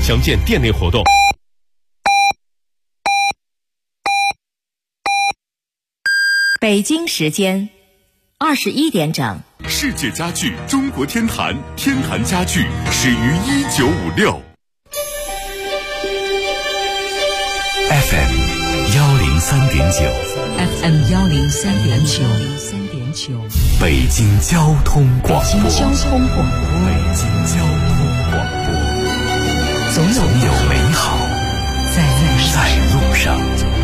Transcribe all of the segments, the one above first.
详见店内活动。 北京时间21点整。 世界家具中国天坛，天坛家具始于1956。FM 103.9 FM 103.9， 北京交通广播。 北京交通广播，总有美好在路上。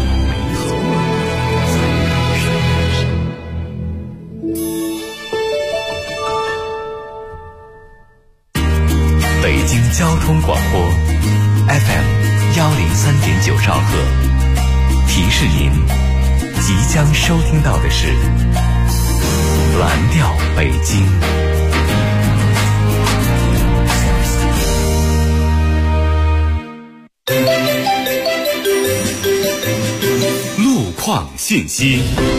北京交通广播 FM 103.9兆赫，提示您即将收听到的是蓝调北京。路况信息。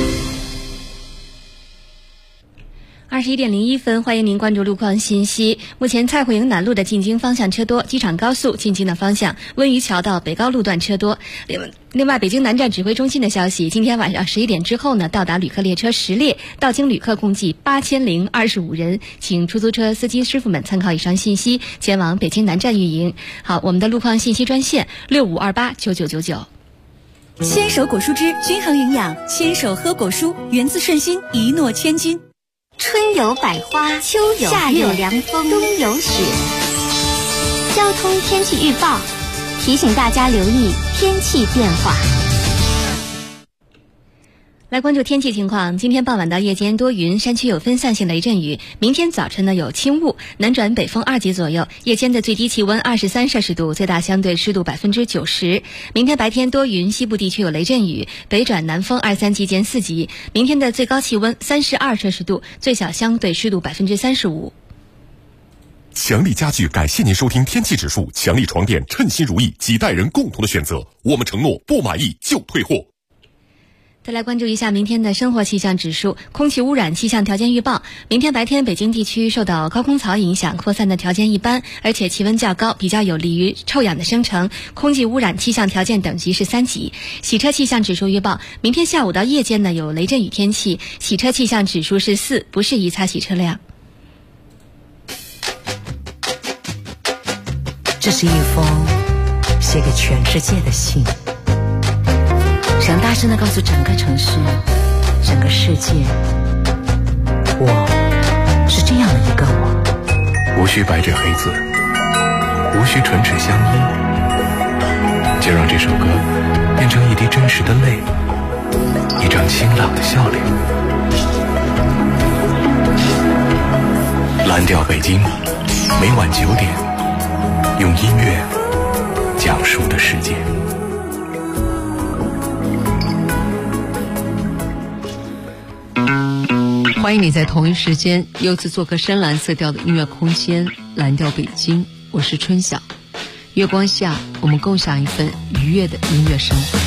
21:01，欢迎您关注路况信息。目前蔡慧营南路的进京方向车多，机场高速进京的方向温榆桥到北高路段车多。另外，北京南站指挥中心的消息，今天晚上11点之后呢，到达旅客列车10列，到京旅客共计8025人，请出租车司机师傅们参考以上信息，前往北京南站运营。好，我们的路况信息专线65289999。 牵手果蔬汁均衡营养，牵手喝果蔬，源自顺心，一诺千金。 春有百花，秋有夏有凉风，冬有雪。交通天气预报提醒大家留意天气变化。 来关注天气情况，今天傍晚到夜间多云，山区有分散性雷阵雨。明天早晨呢有轻雾，南转北风2级左右，夜间的最低气温23摄氏度，最大相对湿度90%。明天白天多云，西部地区有雷阵雨，北转南风2、3级见4级。明天的最高气温32摄氏度，最小相对湿度35%。 强力家具感谢您收听天气指数，强力床垫称心如意，几代人共同的选择，我们承诺不满意就退货。 再来关注一下明天的生活气象指数。空气污染气象条件预报，明天白天北京地区受到高空槽影响，扩散的条件一般，而且气温较高，比较有利于臭氧的生成，空气污染气象条件等级是3级。洗车气象指数预报，明天下午到夜间呢有雷阵雨天气，洗车气象指数是4，不适宜擦洗车辆。 这是一封写给全世界的信，想大声地告诉整个城市，整个世界，我是这样的一个我。 无需白纸黑字，无需唇齿相依，就让这首歌变成一滴真实的泪，一张清朗的笑脸。蓝调北京，每晚9点，用音乐讲述的世界。 欢迎你在同一时间又次做客深蓝色调的音乐空间，蓝调北京，我是春晓。月光下，我们共享一份愉悦的音乐生活。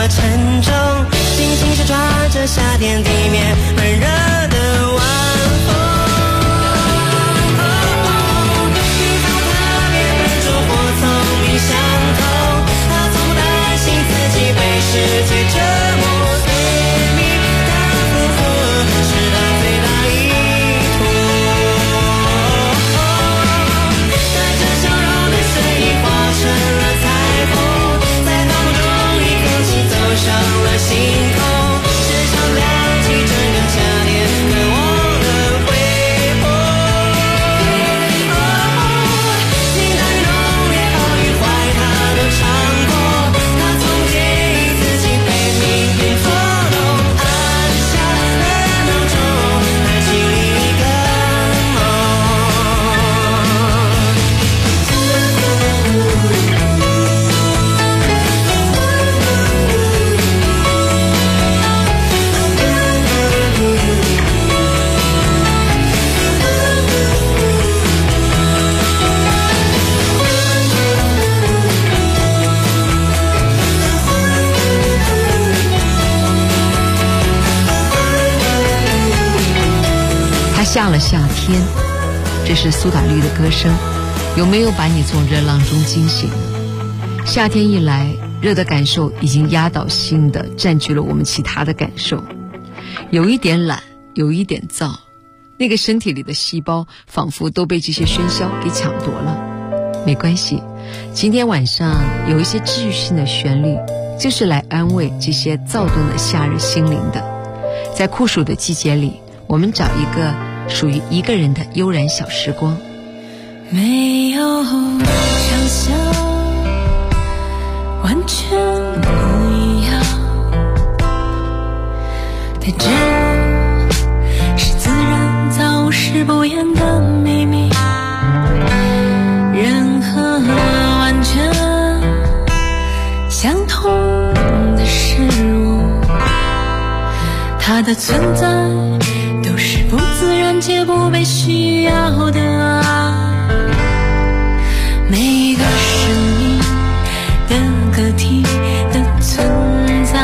么沉重，轻轻手抓着夏天地面温热的晚风。你从特别笨拙或聪明相同，他从不担心自己被世界折磨。对你的附和是他最大意图。带着笑容的随意化成了彩虹，在高空中一口气走上了星空，时常亮起整个夏天渴望的辉煌。心大雨浓烈，好与坏他都尝过，他从不介意自己被命运捉弄，按下了闹钟，他经历一个梦。 它下了夏天，这是苏打绿的歌声，有没有把你从热浪中惊醒呢？夏天一来，热的感受已经压倒性的占据了我们其他的感受，有一点懒，有一点燥，那个身体里的细胞仿佛都被这些喧嚣给抢夺了。没关系，今天晚上有一些治愈性的旋律，就是来安慰这些躁动的夏日心灵的。在酷暑的季节里，我们找一个属于一个人的悠然小时光。 没有想象，完全不一样，但这是自然造世不言的秘密。任何完全相同的事物，它的存在都是不自然且不被需要的啊。每一个生命的个体的存在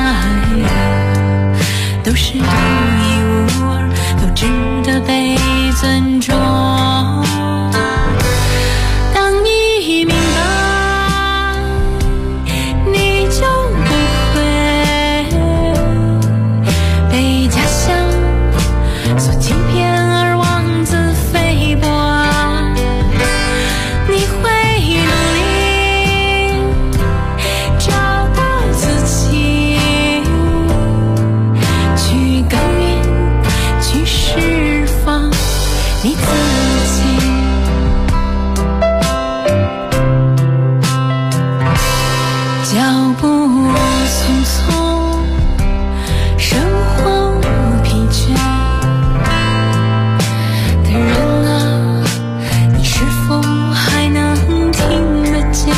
都是独一无二，都值得被尊重。当你明白，你就不会被假象所欺骗而妄自菲薄。你会努力找到自己，去耕耘，去释放你自己。脚步匆匆，生活疲倦的人啊，你是否还能听得见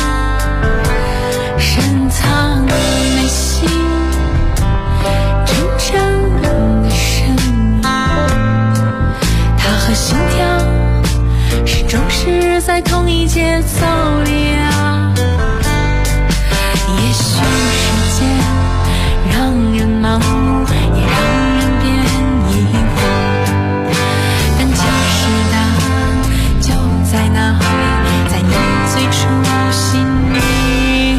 深藏内心真正的声音？它和心跳始终是在同一节奏里啊。也许时间让人盲目，也让人变疑惑，但其实答案就在那里，在你最初心里。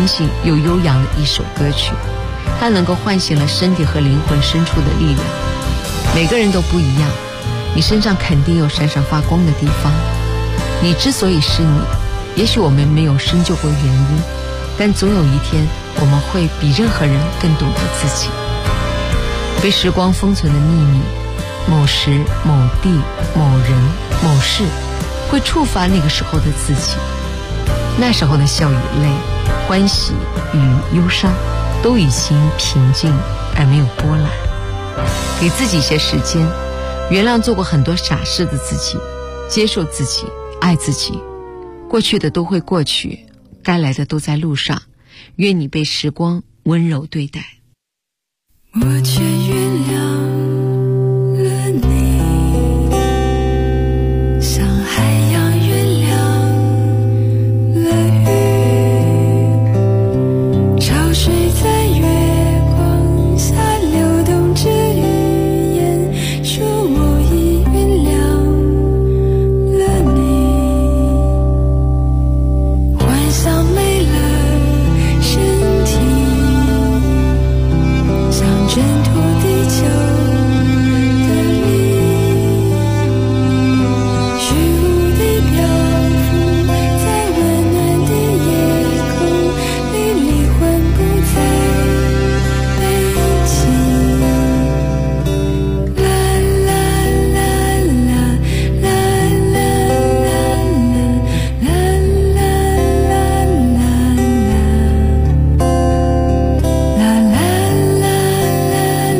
安静又悠扬的一首歌曲，它能够唤醒了身体和灵魂深处的力量。每个人都不一样，你身上肯定有闪闪发光的地方。你之所以是你，也许我们没有深究过原因，但总有一天我们会比任何人更懂得自己。被时光封存的秘密，某时某地某人某事会触发那个时候的自己，那时候的笑与泪，欢喜与忧伤都已经平静而没有波澜。给自己一些时间，原谅做过很多傻事的自己，接受自己，爱自己。过去的都会过去，该来的都在路上，愿你被时光温柔对待。 我却原谅了你，像海洋原谅了雨，潮水在月光下流动着语言，说我已原谅了你，幻想没了身体，挣脱地球的力，虚无地漂浮在温暖的夜空里，灵魂不再悲泣。啦啦啦啦啦啦啦啦啦啦啦啦啦。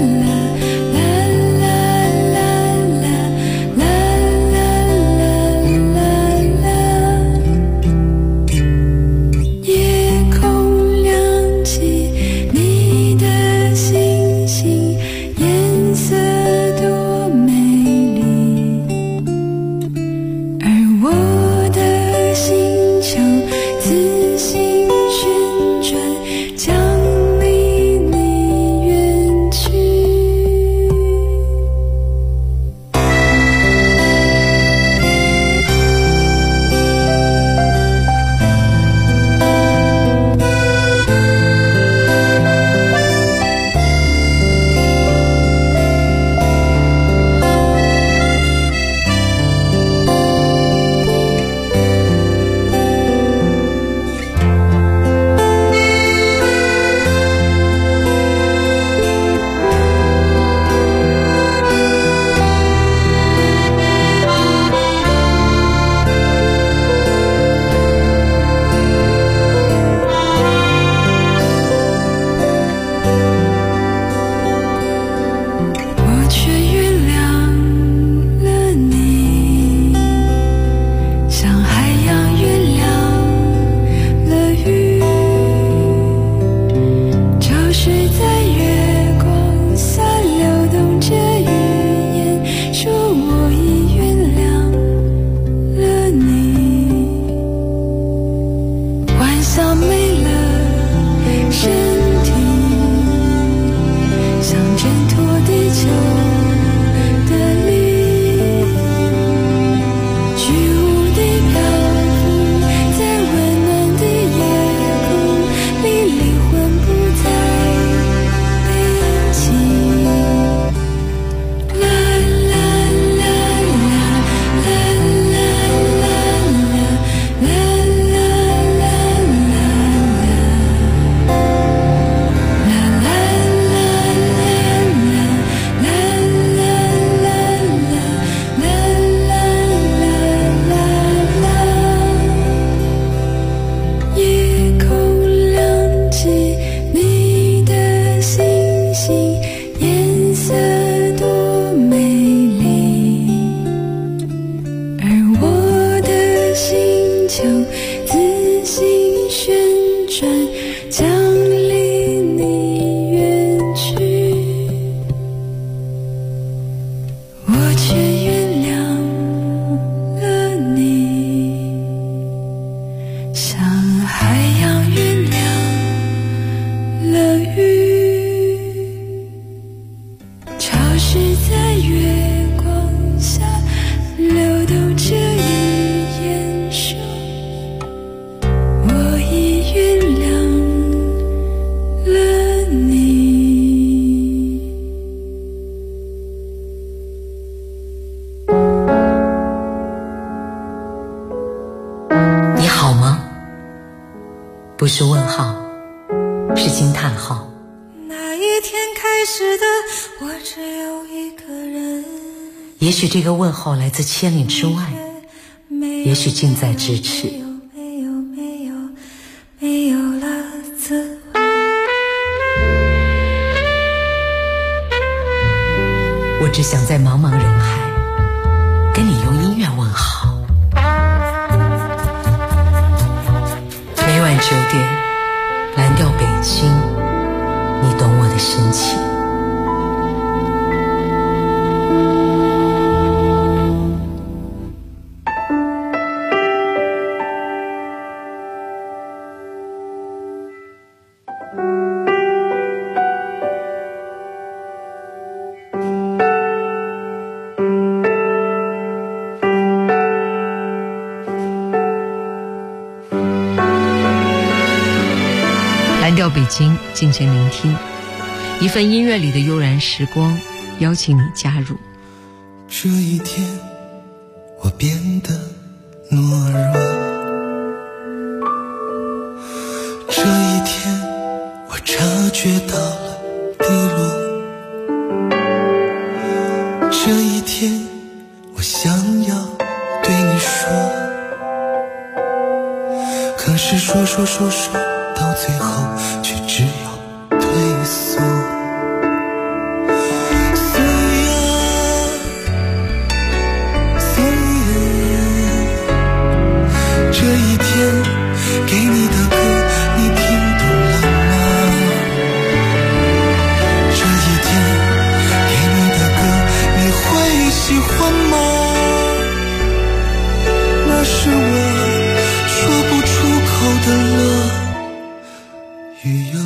是问号，是惊叹号。 那一天开始的我只有一个人， 也许这个问候来自千里之外，也许近在咫尺。 没有了滋味。 我只想在茫茫人海跟你用音乐问好。每晚9点，蓝调北京，你懂我的深情。 蓝调北京，静静聆听，一份音乐里的悠然时光，邀请你加入。 这一天我变得懦弱，这一天我察觉到了低落，这一天我想要对你说，可是说到最后却只有退缩。所以这一天给你的歌你听懂了吗？这一天给你的歌你会喜欢吗？那是我说不出口的乐与忧。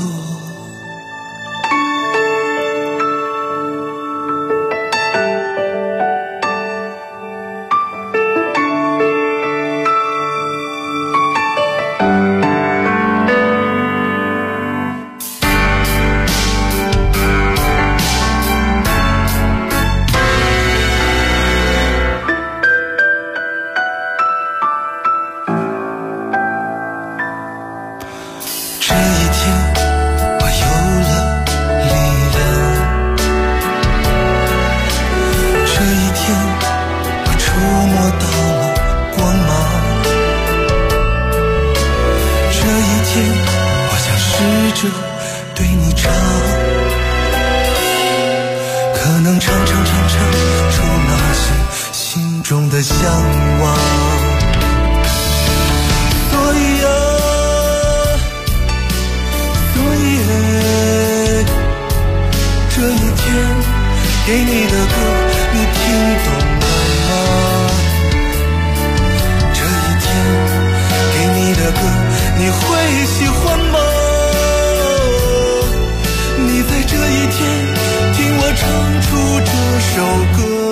对你唱，可能唱出那些心中的向往。所以这一天给你的歌你听懂了吗？这一天给你的歌你会喜欢吗？你在这一天听我唱出这首歌。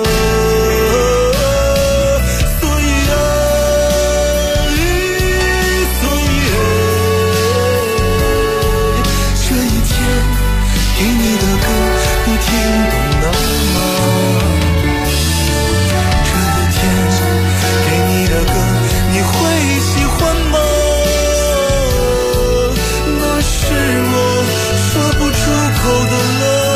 这一天给你的歌你听懂了吗？这一天给你的歌你会喜欢吗？那是我说不出口的乐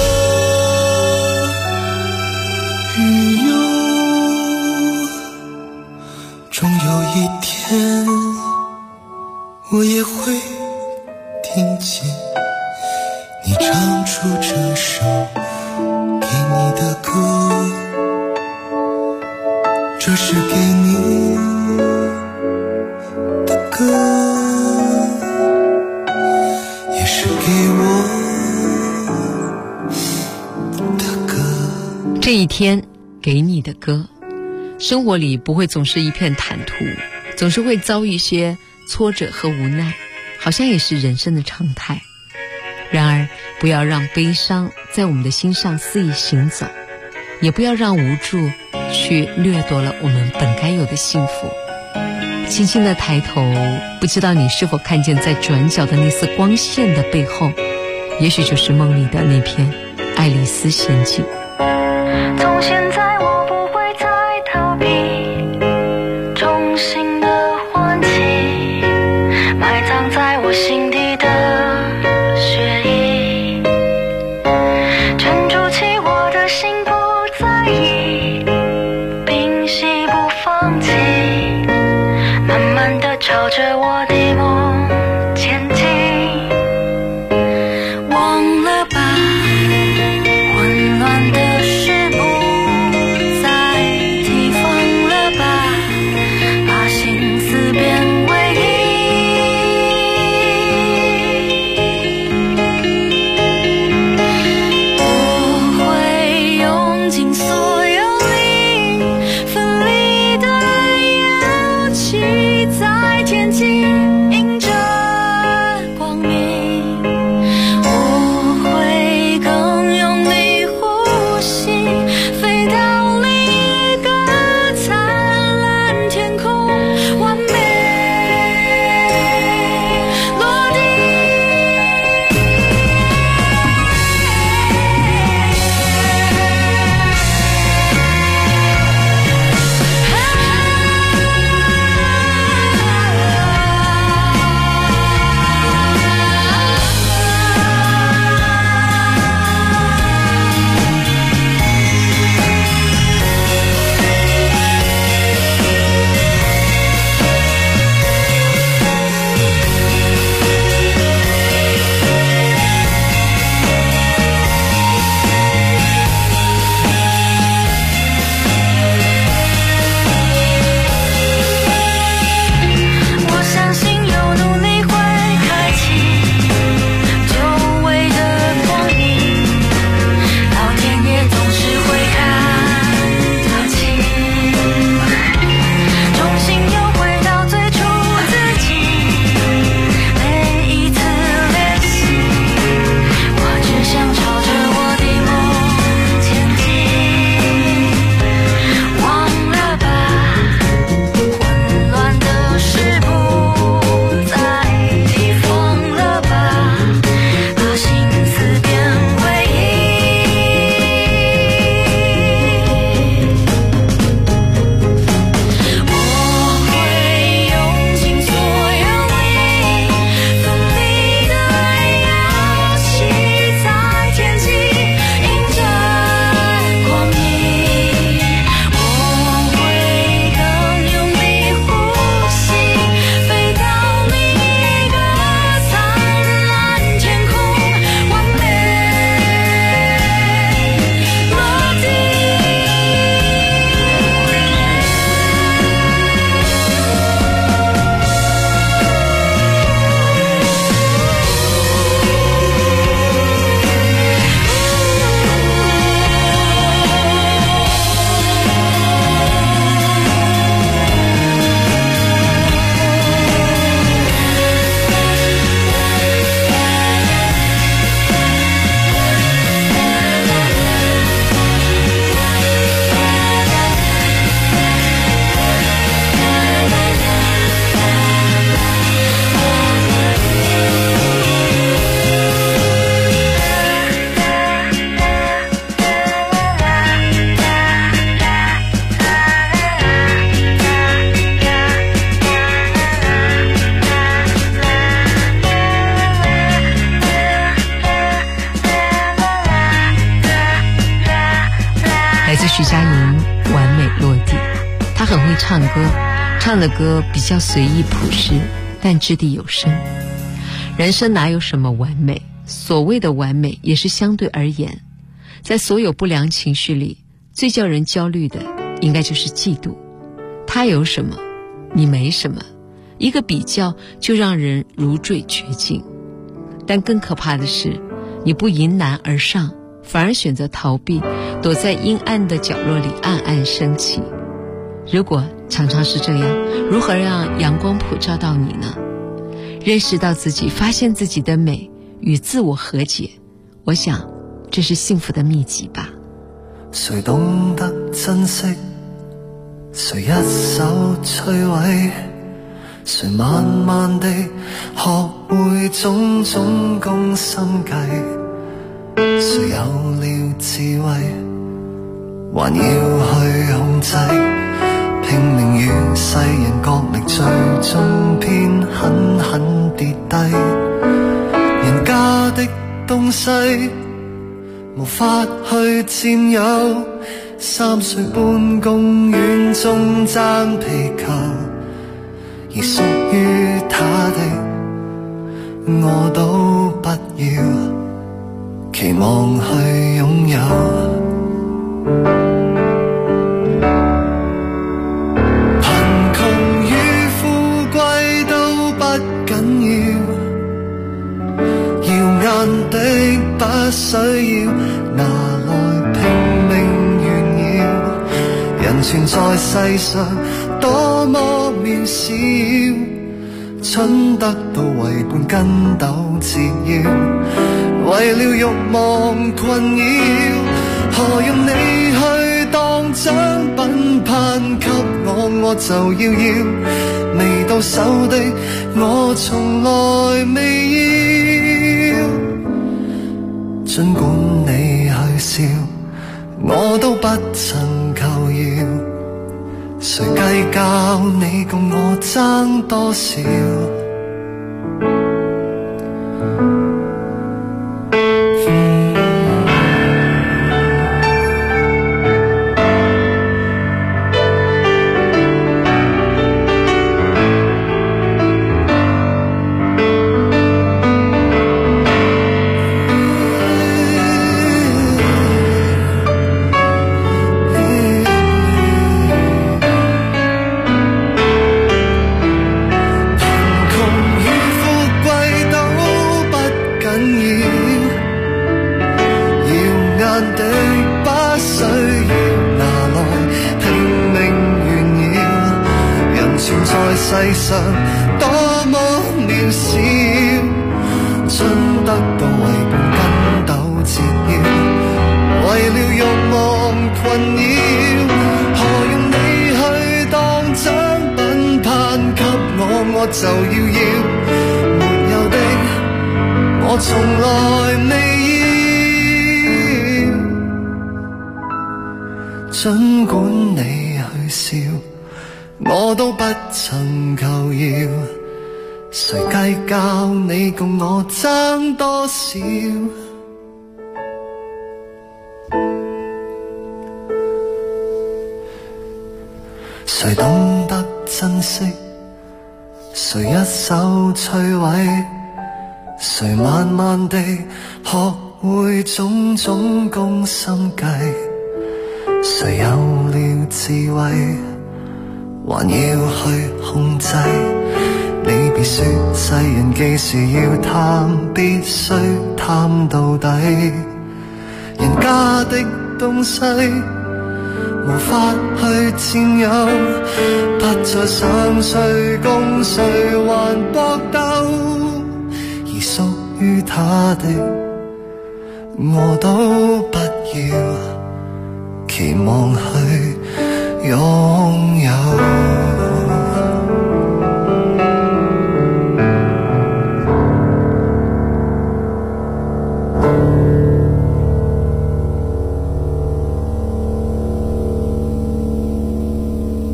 与忧。终有一天我也会听见你唱出这首给你的歌，这是给你的歌，也是给我的歌。 这一天给你的歌。生活里不会总是一片坦途，总是会遭遇一些挫折和无奈，好像也是人生的常态。然而不要让悲伤在我们的心上肆意行走，也不要让无助去掠夺了我们本该有的幸福。轻轻地抬头，不知道你是否看见在转角的那丝光线的背后，也许就是梦里的那片爱丽丝仙境。 从现在我不会再逃避，重新的唤起埋葬在我心徐佳莹《完美落地》。她很会唱歌，唱的歌比较随意朴实，但掷地有声。人生哪有什么完美，所谓的完美也是相对而言。在所有不良情绪里，最叫人焦虑的应该就是嫉妒。他有什么，你没什么，一个比较就让人如坠绝境。但更可怕的是，你不迎难而上，反而选择逃避，躲在阴暗的角落里暗暗生气。如果常常是这样，如何让阳光普照到你呢？认识到自己，发现自己的美，与自我和解，我想这是幸福的秘籍吧。 谁懂得珍惜，谁一手摧毁，谁慢慢地學會種種攻心計，誰有了智慧，還要去控制，拼命與世人角力，最終偏狠狠跌低。人家的東西無法去佔有，3歲般公園中爭皮球，而屬於他的我都不要，期望去擁有。貧窮與富貴都不緊要，耀眼的不需要，拿來拼命炫耀。人存在世上多麼渺小，蠢得到為半根斗折腰，為了慾望困擾，何用你去當獎品攀給我就要，未到手的我從來未要。儘管你去笑，我都不曾求饒，誰計較你共我爭多少？世上多麼渺小，真得到為半根斗折腰，為了慾望困擾，何用你去當獎品攀給我就要，沒有的我從來未要。儘管你去笑，我都不曾求饒，誰計較你共我爭多少？誰懂得珍惜，誰一手摧毀，誰慢慢地學會種種攻心計，誰有了智慧，還要去控制，你別說世人幾時要貪，必須貪到底。人家的東西無法去佔有，不再想誰共誰還搏鬥，而屬於他的我都不要，期望去擁有。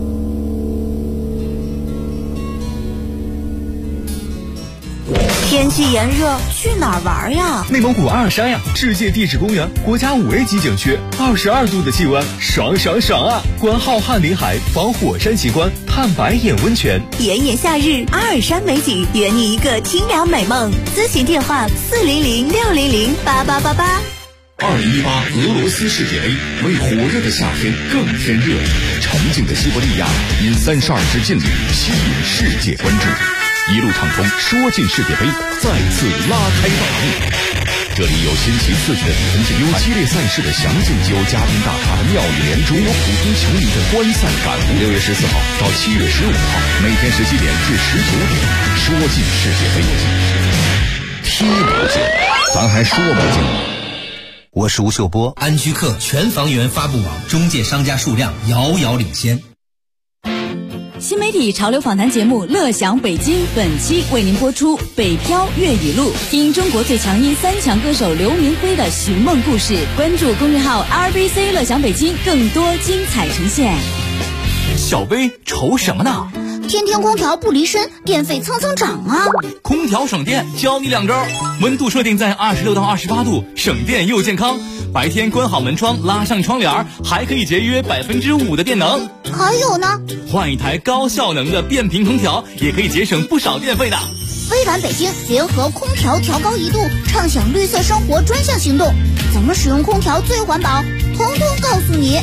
天气炎热，去哪儿玩呀？ 内蒙古阿尔山呀，世界地质公园，国家5A级景区，22度的气温，爽爽爽啊！观浩瀚林海，访火山奇观，探白眼温泉。 炎炎夏日，阿尔山美景，圆你一个清凉美梦。咨询电话400-600-8888。 2018俄罗斯世界杯为火热的夏天更添热，沉静的西伯利亚因32支劲旅吸引世界关注，一路畅通，说进世界杯再次拉开大幕。这里有新奇刺激的比分竞赛，有激烈赛事的详尽，有嘉宾大咖的妙语连珠，有普通球迷的观赛感悟。6月14号到7月15号，每天17点至19点，说进世界杯，踢不进，咱还说不进。 我是吴秀波。 安居客全房源发布网中介商家数量遥遥领先。 新媒体潮流访谈节目《乐享北京》本期为您播出《北漂粤语录》，听中国最强音3强歌手刘明辉的寻梦故事。关注公众号 RBC 乐享北京，更多精彩呈现。 小薇愁什么呢？ 天天空调不离身，电费蹭蹭涨啊！ 空调省电，教你2招：温度设定在26到28度，省电又健康。白天关好门窗，拉上窗帘，还可以节约5%的电能。 还有呢， 换一台高效能的变频空调，也可以节省不少电费的。 微软北京联合空调调高1度，畅享绿色生活专项行动，怎么使用空调最环保，统统告诉你。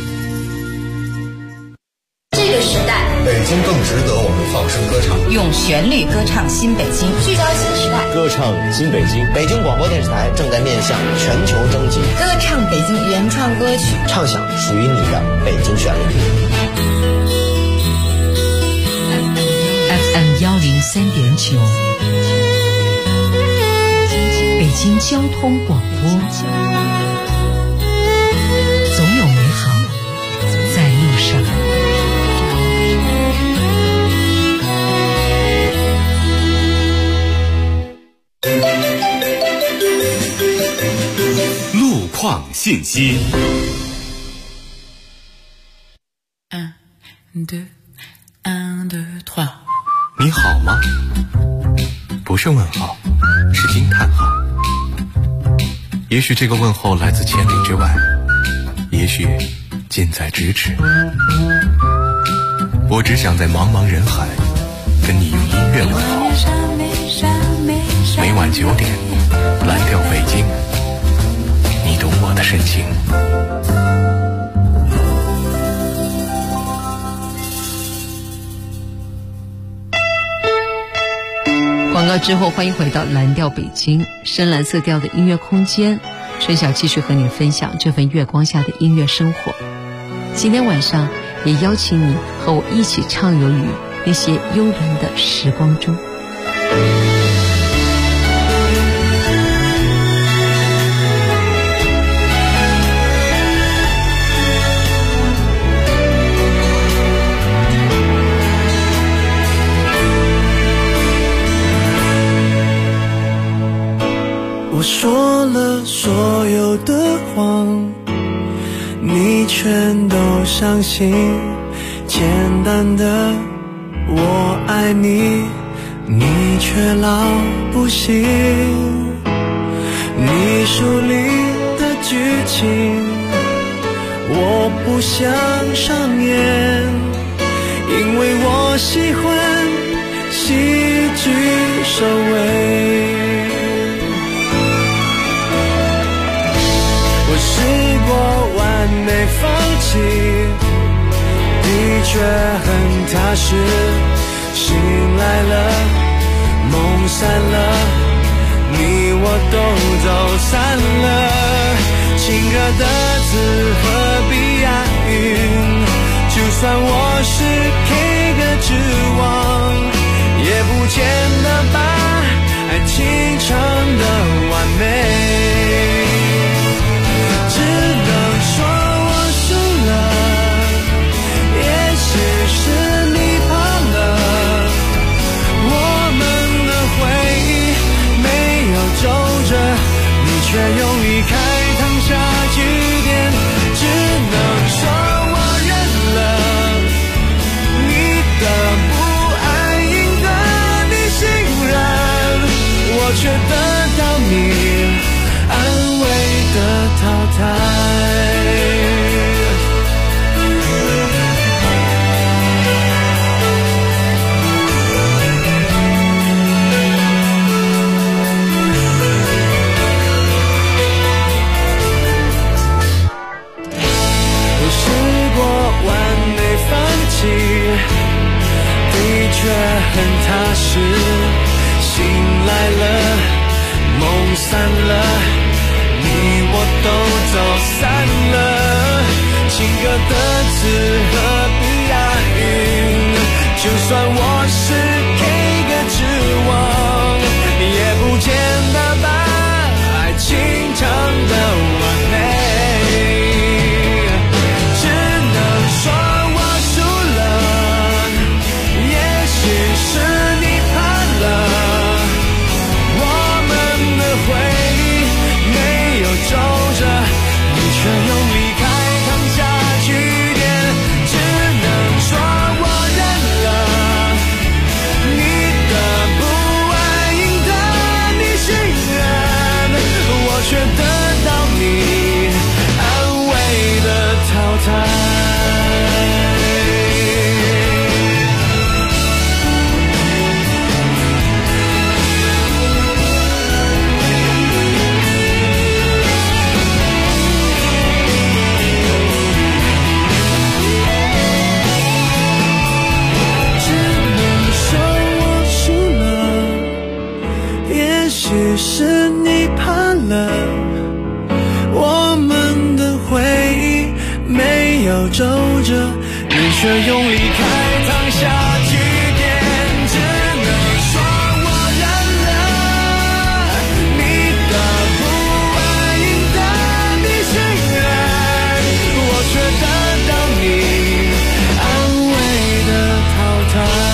这个时代， 北京更值得我们放声歌唱， 用旋律歌唱新北京， 聚焦新时代， 歌唱新北京。 北京广播电视台正在面向全球征集， 歌唱北京原创歌曲， 畅享属于你的北京旋律。 FM 103.9，北京交通广播，总有美好在路上。 路况信息。你好吗？不是问号，是惊叹号。也许这个问候来自千里之外，也许近在咫尺。我只想在茫茫人海跟你用音乐问候。每晚9点，蓝调北京，你懂我的深情。 广告之后，欢迎回到蓝调北京，深蓝色调的音乐空间。春晓继续和你分享这份月光下的音乐生活。今天晚上也邀请你和我一起畅游于那些悠然的时光中。 我说了所有的谎，你全都相信。简单的我爱你，你却老不信。你书里的剧情我不想上演，因为我喜欢戏剧收尾。我试过完美放弃，的确很踏实，醒来了，梦散了，你我都走散了。情歌的字何必押韵，就算我是 K 歌之王，也不见得把爱情唱得完美。只能说我输了，也许是你怕了，我们的回忆没有皱褶，你却用离开烫下句点。只能说我认了，你的不安赢得你信任，我却很踏实，醒来了，梦散了，你我都走散了。情歌的词何必押韵？就算我是给个指望，也不见得把爱情唱得完美。只能说我输了，也许是你怕了，我们的回忆没有皱着，你却用离开烫下句点。只能说我认了，你的不安赢得你信任，我却得到你安慰的淘汰。是你怕了，我们的回忆没有皱着，你却用离开烫下句点。只能说我认了，你的不安赢得你信任，我却得到你安慰的淘汰。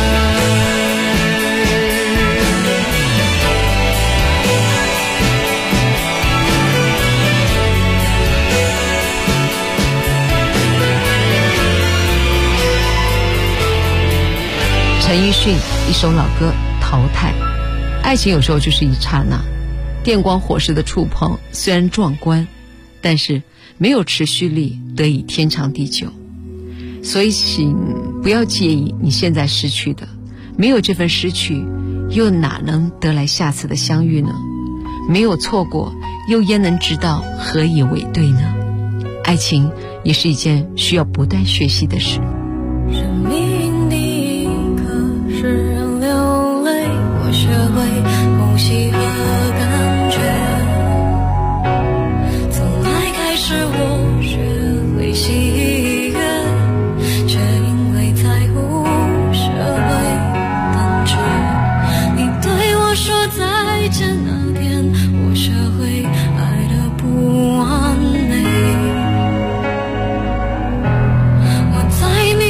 陈奕迅一首老歌《淘汰》。爱情有时候就是一刹那，电光火石的触碰虽然壮观，但是没有持续力得以天长地久。所以请不要介意你现在失去的，没有这份失去，又哪能得来下次的相遇呢？没有错过，又焉能知道何以为对呢？爱情也是一件需要不断学习的事。 生命第一课是人流泪，我学会呼吸和感觉。从爱开始，我学会喜悦，却因为在乎学会胆怯。你对我说再见那天，我学会爱的不完美。我在你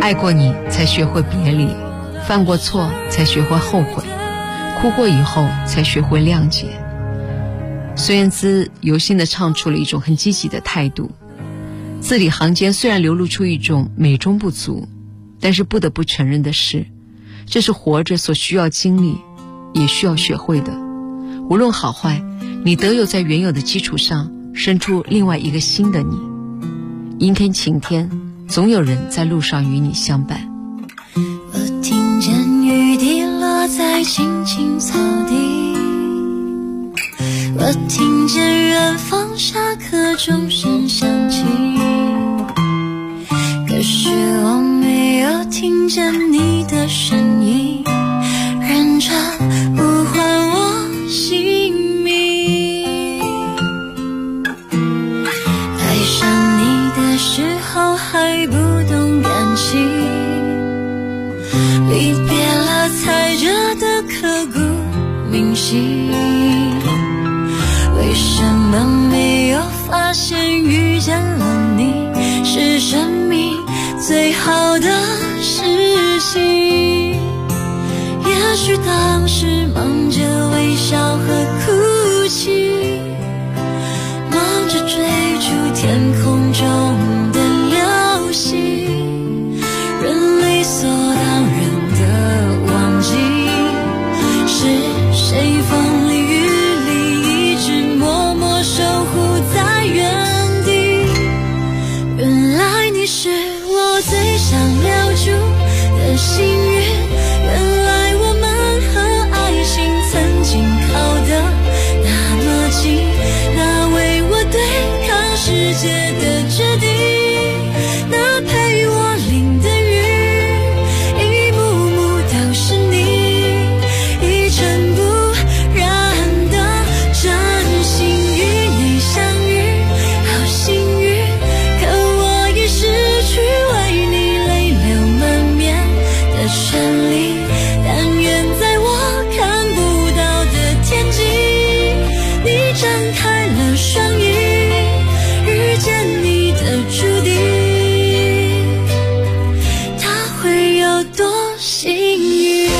爱过你才学会别离，犯过错才学会后悔，哭过以后才学会谅解。孙燕姿由心地唱出了一种很积极的态度，字里行间虽然流露出一种美中不足，但是不得不承认的是，这是活着所需要经历也需要学会的。无论好坏，你都有在原有的基础上生出另外一个新的你。阴天晴天，总有人在路上与你相伴。 我听见雨滴落在青青草地，我听见远方下课钟声响起，可是我没有听见你的声音，认真呼唤我姓名。爱上你的时候还不懂感情，离别了才觉得刻骨铭心。为什么没有发现遇见了你是生命最好的事情？也许当时忙着微笑和哭泣，忙着追逐天空中的流星，人理所当然的忘记是谁风里雨里一直默默守护在原地。原来你是我最想留住的幸运，原来我们和爱情曾经靠得那么近，那为我对抗世界的决定，那陪我淋的雨，一幕幕都是你，一尘不染的真心与你相遇，好幸运，可我已失去为你泪流满面的权利。但愿在我看不到的天际，你张开了双翼，遇见你的注定，他会有多幸运？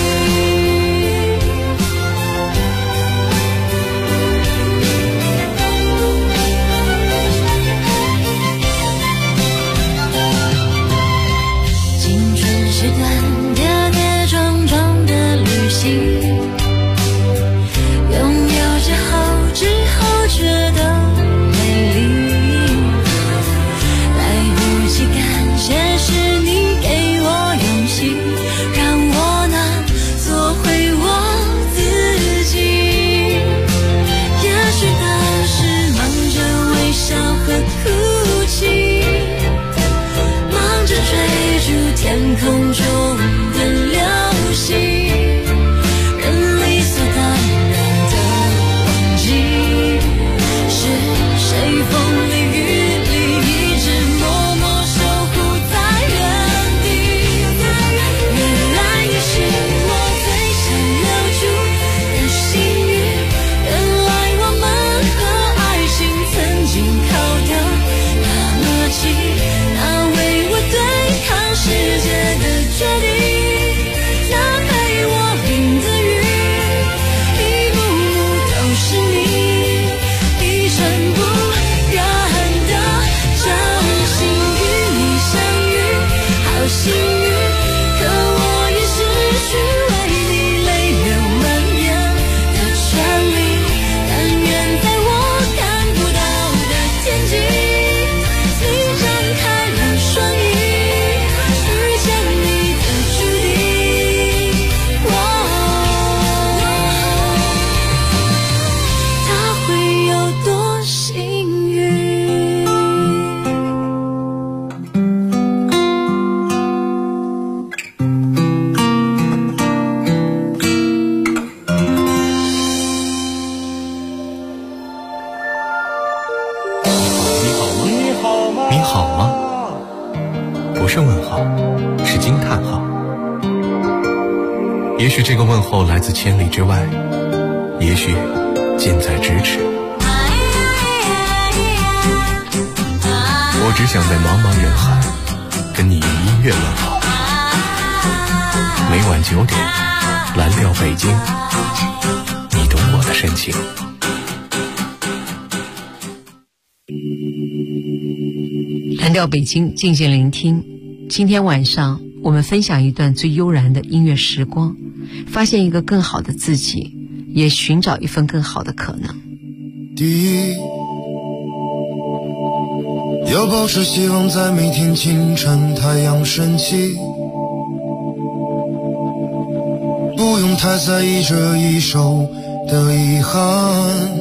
青春是段跌跌撞撞的旅行，拥有之后觉得美丽，来不及感谢是你给我勇气，让我能做回我自己。也许当时忙着微笑和哭泣，忙着追逐天空中的流星，人理所当然的忘记是谁风里雨里一直默默守护在原地。原来你是我最想留住的幸运，原来我们和爱情曾经靠得那么近，那为我对抗世界的决定，那陪我淋的雨，一幕幕都是你，一尘不染的真心与你相遇，好幸运，可我已失去为你泪流满面的权利。但愿在我看不到的天际，你张开了双翼，遇见你的注定，他会有多幸运？ 你好吗？不是问号，是惊叹号。也许这个问候来自千里之外，也许近在咫尺。我只想在茫茫人海，跟你用音音乐问好。每晚9点，蓝调北京，你懂我的深情。 蓝调北京，静静聆听。今天晚上我们分享一段最悠然的音乐时光，发现一个更好的自己，也寻找一份更好的可能。 第一，要保持希望，在每天清晨太阳升起，不用太在意这一手的遗憾，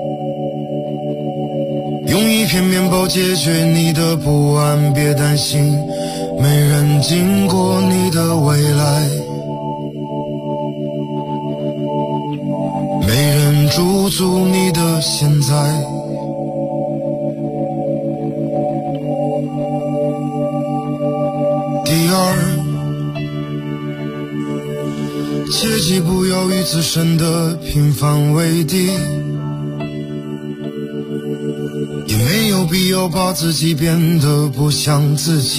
用一片面包解决你的不安，别担心，没人经过你的未来，没人驻足你的现在。第二，切记不要与自身的平凡为敌，也没有必要把自己变得不像自己。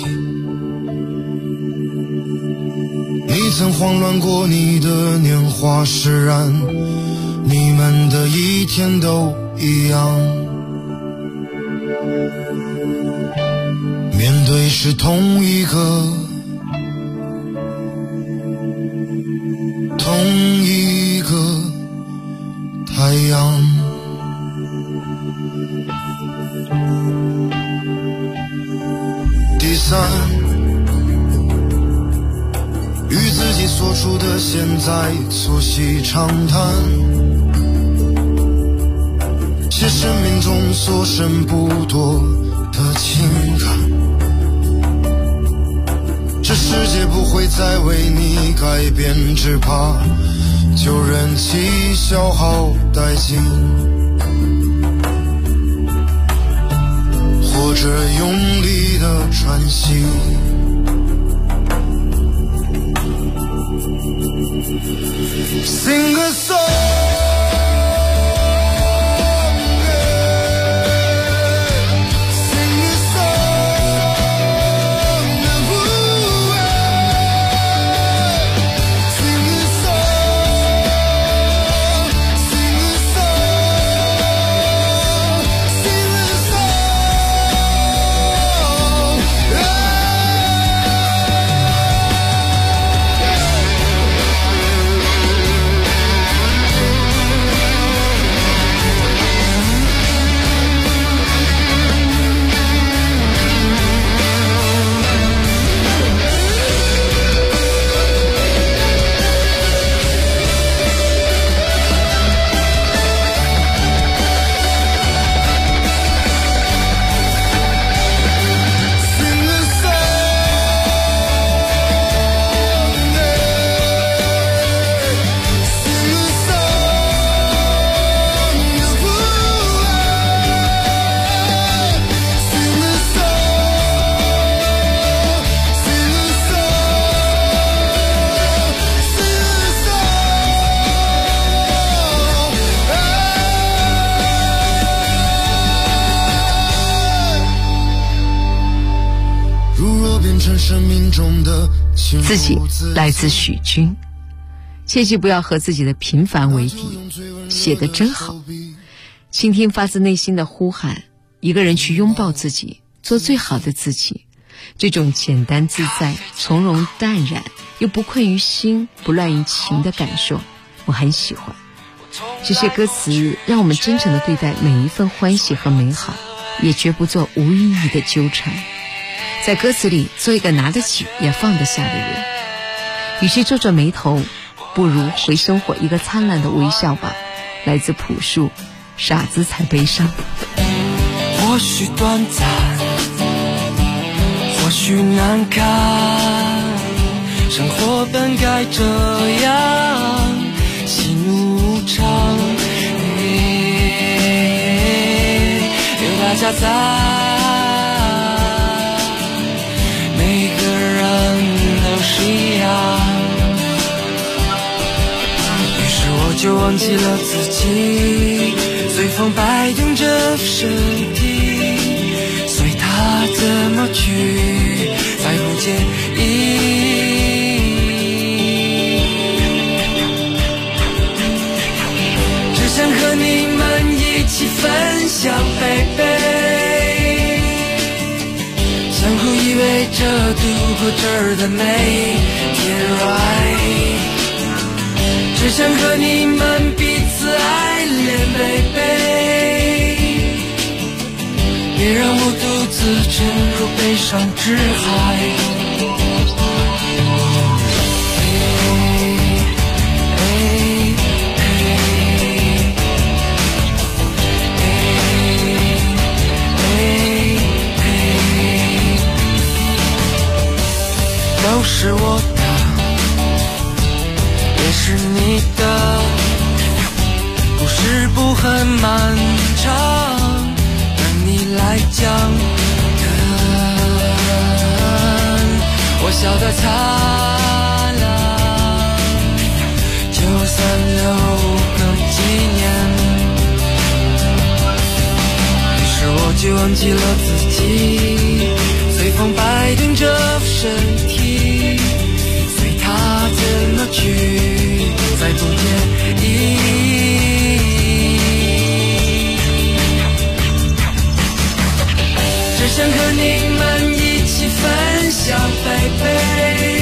你曾慌乱过你的年华释然，你们的一天都一样，面对是同一个太阳。第三，与自己所处的现在促膝长谈，写生命中所剩不多的情感，这世界不会再为你改变，只怕就任其消耗殆尽，或者用力的喘息。Sing a song。 自己来自许军，切记不要和自己的平凡为敌。写得真好，倾听发自内心的呼喊，一个人去拥抱自己，做最好的自己。这种简单自在、从容淡然又不困于心、不乱于情的感受，我很喜欢。这些歌词让我们真诚地对待每一份欢喜和美好，也绝不做无意义的纠缠。在歌词里做一个拿得起也放得下的人，与其皱着眉头，不如回生活一个灿烂的微笑吧。来自朴树，傻子才悲伤。 或许短暂，或许难堪，生活本该这样，喜怒无常，有大家在，就忘记了自己，随风摆动着身体，随它怎么去，再不介意想和你们一起分享baby，相互依偎着度过这儿的每天 right， 只想和你们彼此爱恋 baby， 别让我独自沉入悲伤之海。都是我的，也是你的，故事不很漫长，等你来讲。我笑得灿烂，就算留个纪念。于是我就忘记了自己，随风摆动着身体，随它怎么去，再不介意。只想和你们一起分享baby，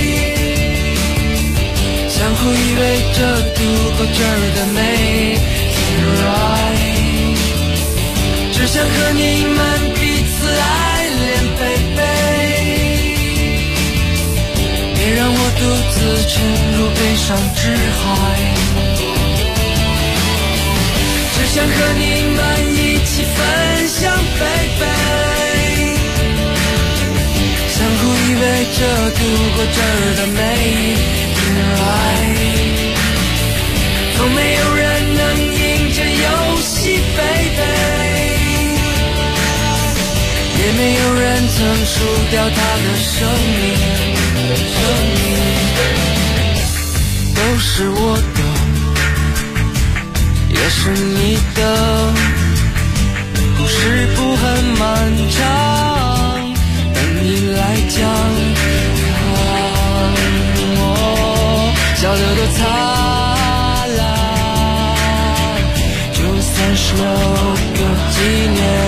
相互依偎着度过这儿的每天 right， 只想和你们彼此爱恋baby， 别让我独自沉入悲伤之海，只想和你们一起分享baby，相互依偎着度过这儿的每天 right， 从没有人能赢这游戏 baby， 也没有人曾输掉他的生命，都是我的，也是你的，故事不很漫长，你来讲，我笑得多灿烂，就算是留个纪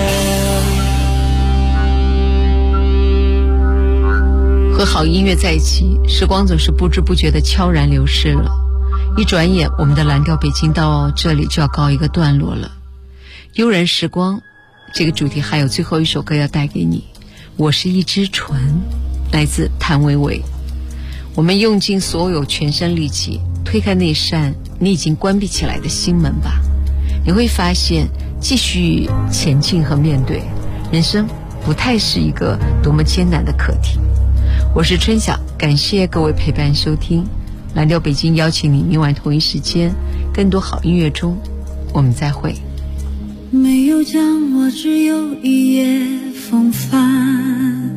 念。 和好音乐在一起，时光总是不知不觉地悄然流逝了。一转眼，我们的蓝调北京到这里就要告一个段落了。悠然时光这个主题还有最后一首歌要带给你。我是一只船，来自谭维维。我们用尽所有全身力气推开那扇你已经关闭起来的心门吧，你会发现继续前进和面对人生不太是一个多么艰难的课题。我是春晓，感谢各位陪伴收听蓝调北京，邀请你明晚同一时间更多好音乐中我们再会。 没有将我，只有一夜风帆，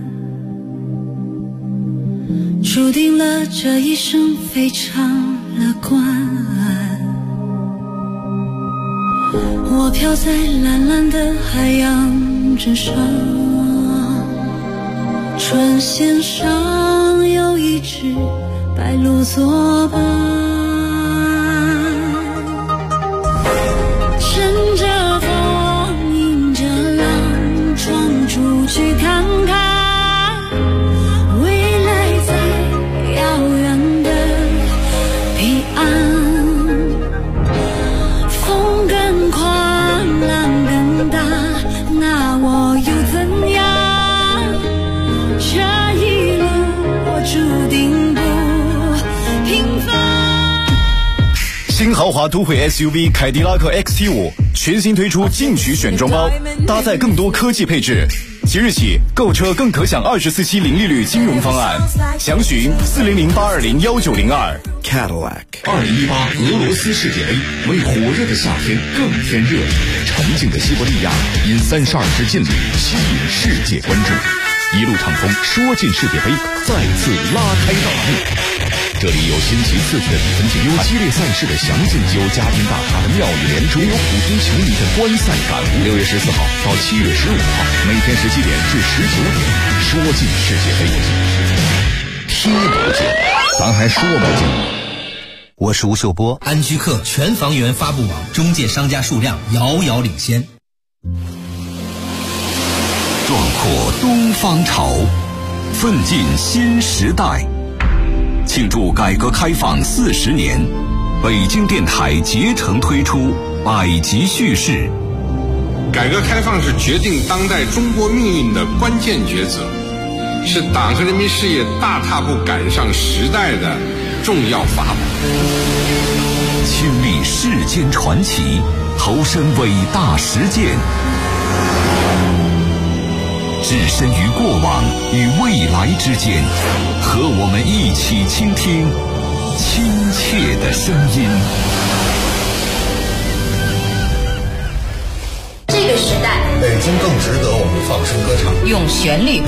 注定了这一生非常乐观。我飘在蓝蓝的海洋之上，船舷上有一只白鹭作伴，乘着风迎着浪闯出去看看，未来在遥远的彼岸，风更狂浪更大，那我又怎样？这一路我注定不平凡。 新豪华都会 SUV 凯迪拉克 XT5 全新推出进取选装包，搭载更多科技配置。即日起购车更可享24期零利率金融方案，详询400-820-1902。 Cadillac 2018俄罗斯世界杯，为火热的夏天更添热。沉静的西伯利亚因32支劲旅吸引世界关注。一路畅通，说进世界杯再次拉开大幕。这里有新奇刺激的比分竞赛，有激烈赛事的详尽，有家庭大咖的妙语连珠，有普通球迷的观赛感悟。6月14号到7月15号，每天17点至19点，说进世界杯，听不见，咱还说不进。 我是吴秀波。 安居客全房源发布网中介商家数量遥遥领先。 壮阔东方潮，奋进新时代。庆祝改革开放40年，北京电台竭诚推出百集叙事。 改革开放是决定当代中国命运的关键抉择，是党和人民事业大踏步赶上时代的重要法宝。 亲历世间传奇，投身伟大实践，置身于过往与未来之间，和我们一起倾听亲切的声音。 这个时代， 北京更值得我们放声歌唱， 用旋律